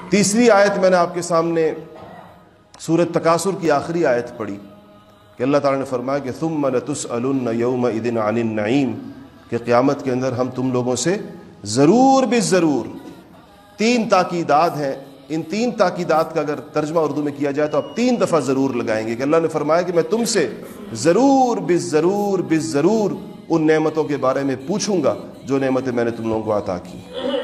तीसरी आयत मैंने आपके सामने सूरत तकासुर की आखिरी आयत पढ़ी कि अल्लाह ताला ने फरमाया कि सुम्मा लतुसअलुन्न यौमइदिन अनिन नईम, कि क़यामत के अंदर हम तुम लोगों से ज़रूर बिज़रूर, 3 ताकीदात हैं। इन 3 ताकीदात का अगर तर्जमा उर्दू में किया जाए तो आप 3 दफ़ा ज़रूर लगाएंगे कि अल्लाह ने फरमाया कि मैं तुमसे ज़रूर बिज़रूर बिज़रूर उन नेमतों के बारे में पूछूंगा जो नेमतें मैंने तुम लोगों को अता की।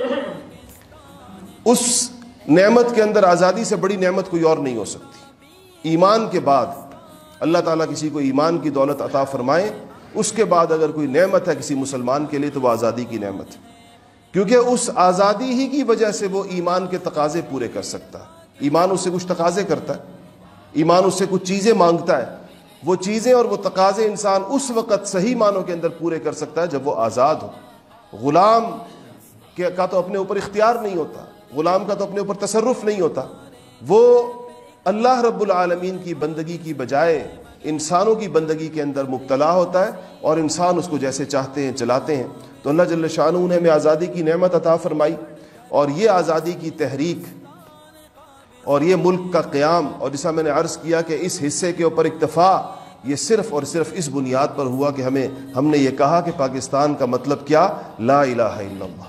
उस नेमत के अंदर आज़ादी से बड़ी नेमत कोई और नहीं हो सकती। ईमान के बाद अल्लाह ताला किसी को ईमान की दौलत अता फरमाए, उसके बाद अगर कोई नेमत है किसी मुसलमान के लिए तो वह आज़ादी की नेमत है, क्योंकि उस आज़ादी ही की वजह से वो ईमान के तकाजे पूरे कर सकता है। ईमान उससे कुछ तकाजे करता है, ईमान उससे कुछ चीज़ें मांगता है। वो चीज़ें और वो तकाजे इंसान उस वक़्त सही मानों के अंदर पूरे कर सकता है जब वो आज़ाद हो। ग़ुलाम का तो अपने ऊपर इख्तियार नहीं होता, ग़ुलाम का तो अपने ऊपर तसर्रुफ़ नहीं होता। वो अल्लाह रब्बुल आलमीन की बंदगी की बजाय इंसानों की बंदगी के अंदर मुब्तला होता है और इंसान उसको जैसे चाहते हैं चलाते हैं। तो अल्लाह जल्ल शानहू ने हमें आज़ादी की नेमत अता फरमाई, और ये आज़ादी की तहरीक और ये मुल्क का क़याम, और जैसा मैंने अर्ज़ किया कि इस हिस्से के ऊपर इक्तफ़ा ये सिर्फ़ और सिर्फ इस बुनियाद पर हुआ कि हमने ये कहा कि पाकिस्तान का मतलब क्या, ला इलाहा इल्लल्लाह।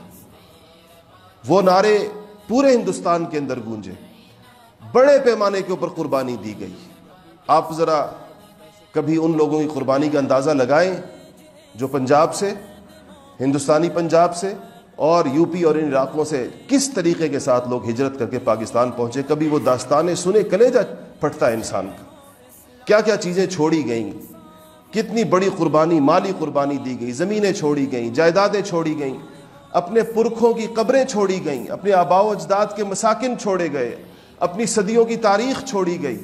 वो नारे पूरे हिंदुस्तान के अंदर गूंजे, बड़े पैमाने के ऊपर कुर्बानी दी गई। आप ज़रा कभी उन लोगों की कुर्बानी का अंदाज़ा लगाएं जो पंजाब से, हिंदुस्तानी पंजाब से और यूपी और इन इलाकों से किस तरीके के साथ लोग हिजरत करके पाकिस्तान पहुंचे। कभी वो दास्तानें सुने, कलेजा फटता है इंसान का। क्या क्या चीज़ें छोड़ी गईं, कितनी बड़ी कुर्बानी, माली कुर्बानी दी गई, ज़मीनें छोड़ी गईं, जायदादें छोड़ी गईं, अपने पुरखों की कब्रें छोड़ी गईं, अपने आबाओ अजदाद के मसाकिन छोड़े गए, अपनी सदियों की तारीख छोड़ी गई।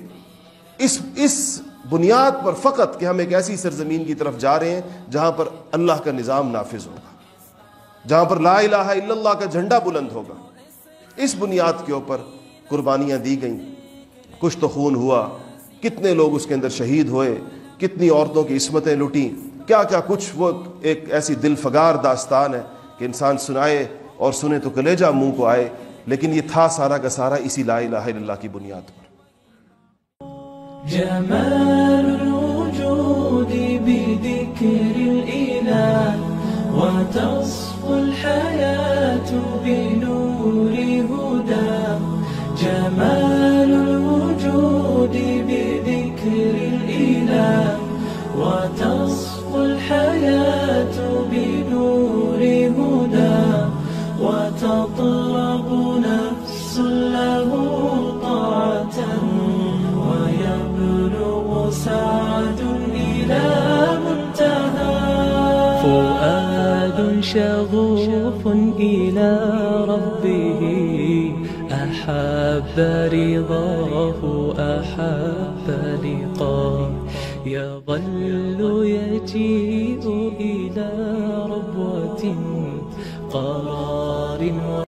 इस बुनियाद पर फ़कत कि हम एक ऐसी सरजमीन की तरफ जा रहे हैं जहाँ पर अल्लाह का निज़ाम नाफिज होगा, जहाँ पर ला इलाहा इल्लल्लाह का झंडा बुलंद होगा। इस बुनियाद के ऊपर कुर्बानियाँ दी गईं, कुछ तो खून हुआ, कितने लोग उसके अंदर शहीद हुए, कितनी औरतों की इस्मतें लुटी, क्या क्या कुछ। वो एक ऐसी दिलफगार दास्तान है कि इंसान सुनाए और सुने तो कलेजा मुंह को आए, लेकिन ये था सारा का सारा इसी ला इलाहा इल्लल्लाह की बुनियाद पर। जमालुल वजूदी बिदिक्रिल इलाह व तस्फुल हयातु बिनूरि हुदा। जमालुल वजूदी बिदिक्रिल इलाह व तस्फुल हयातु बिनूरि हुदा व ततलबु नफ्सुन लहू ताअतन سعد إلى منتهى فؤاد شغوف إلى ربه أحب رضاه أحب لقاه يظل يجيء إلى ربوة قرار